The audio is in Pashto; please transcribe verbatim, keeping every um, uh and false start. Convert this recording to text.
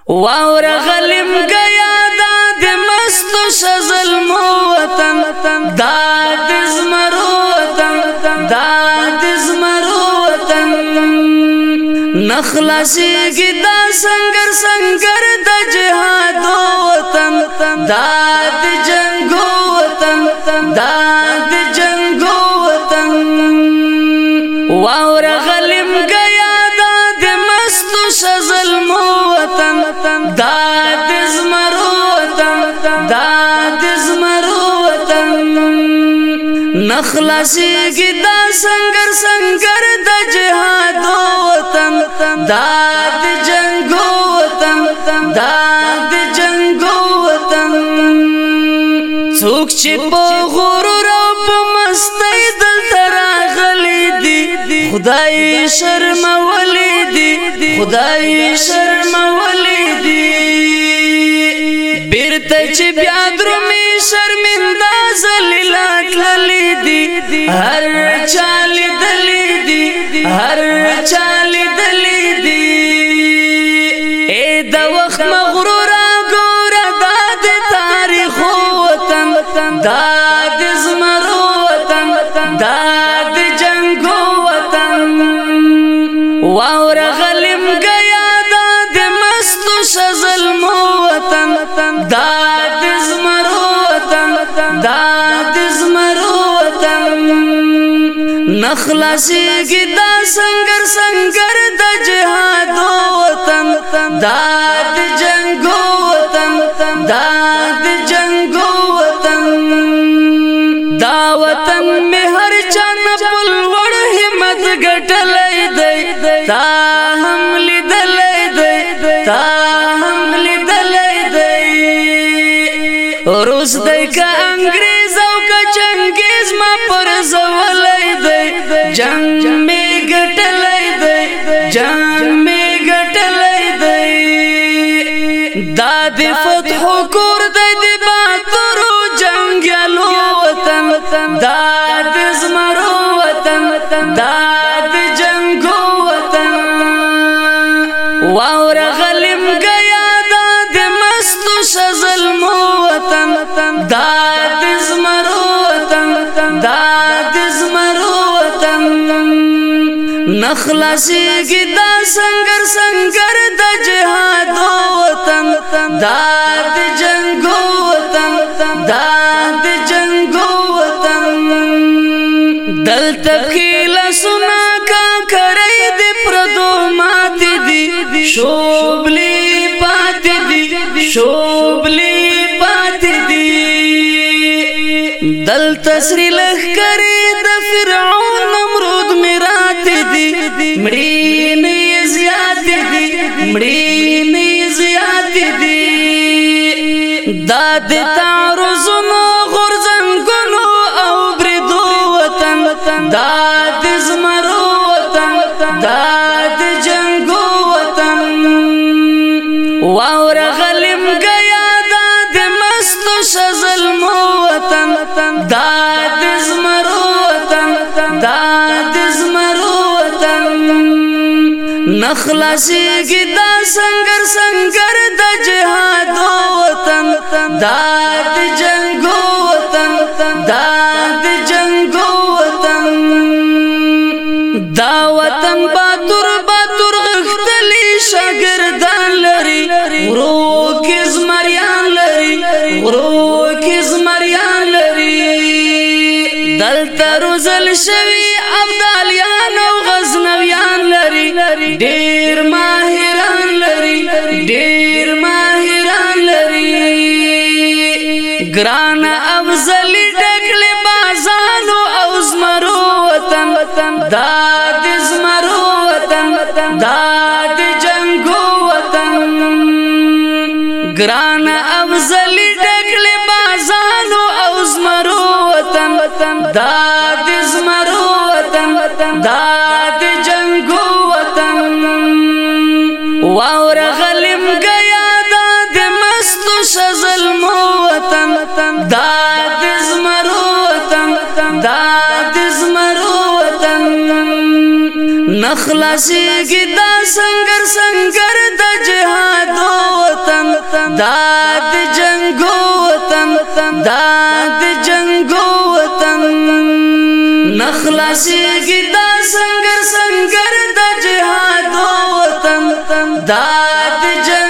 واور غلم گیا دا د مستو شزل مو وطن دا د زمرو وطن دا د زمرو وطن نخلاصی گی دا سنگر سنگر دا جهاد وطن دا د جنگو وطن دا د جنگو وطن واور غلم گیا دا د مستو شزل مو وطن دا د زمرو وطن دا د زمرو وطن نخلاصی گی دا سنگر سنگر دا جهاد وطن دا د جنگو وطن دا د جنگو وطن څوک چې په غرور او په مستی دلته راغلي دي خدای شرمولی دي خدای شرمولی دي بیرته چې بیا درومي شرمنده ذلیلات للی دي هر چا لیدلی دي هر چا لیدلی دي اے د وخت مغرور ګوره دا د تاریخ وطن دا د زمرو وطن دا د جنگو وطن واور غلم گیا دا د مستو شزل مو وطن دا د زمرو وطن دا د زمرو وطن نخلاصی گی دا سنگر سنگر دا جهاد وطن دا د جنگو وطن دا د جنگو وطن دا وطن میں ہر چان پل وڑ ہمت گٹلئی دی تا ہم لیدلئی دی تا ہم لیدلئی دی روس دی کا انگریز او کا چنگیز ما پر زولئی دی جنگ میں گٹلئی دی جنگ میں گٹلئی دی دا دی فتح کور دی دی باترو جنگیالو وطن دا د زمرو وطن دا د جنگو وطن واور غلم گیا دا د مستو شزل مو وطن دا د زمرو وطن دا د زمرو وطن نخلاصی گی دا سنگر سنگر دا جهاد وطن دا د جنگو وطن دا د جنگو وطن دل تبخیل سنا کا کرائی دی پردو ماتی دی شوبلی پاتی دی شوبلی پاتی دی دل تسری لخ کری دا فرعون نمرود مراتی دی مڑینی زیادی دی مڑینی زیادی دی دا دی تعرضنو غرزنگنو او بردو وطن دا د زمرو وطن دا د جنگو وطن واور غلم گیا دا د مستو شزل مو وطن دا د زمرو وطن دا د زمرو وطن نخلاصی گی دا سنگر سنگر دا جهاد وطن دا د جنگو وطن دا د جنگو وطن دا وطن باتور باتور غختلی شاگردان لري ورو کې زمریان لري ورو کې زمریان لري دلته روزل شوی ابدالیان او غزنویان لري ډیر ماهران لري ډیر ماهران لري ګران افضل ډکل بازانو او زمرو وطن دا د زمرو وطن دا د جنگو وطن ګران افضل ډکل بازانو او زمرو وطن دا د زمرو وطن دا د جنگو وطن واور غلم گیا دا د مستو شزل مو وطن دا د زمرو وطن دا د زمرو وطن نخلاصی گی دا سنگر سنگر دا جهاد نخلاصي گدا سنگر سنگر د جهاد وطن دا د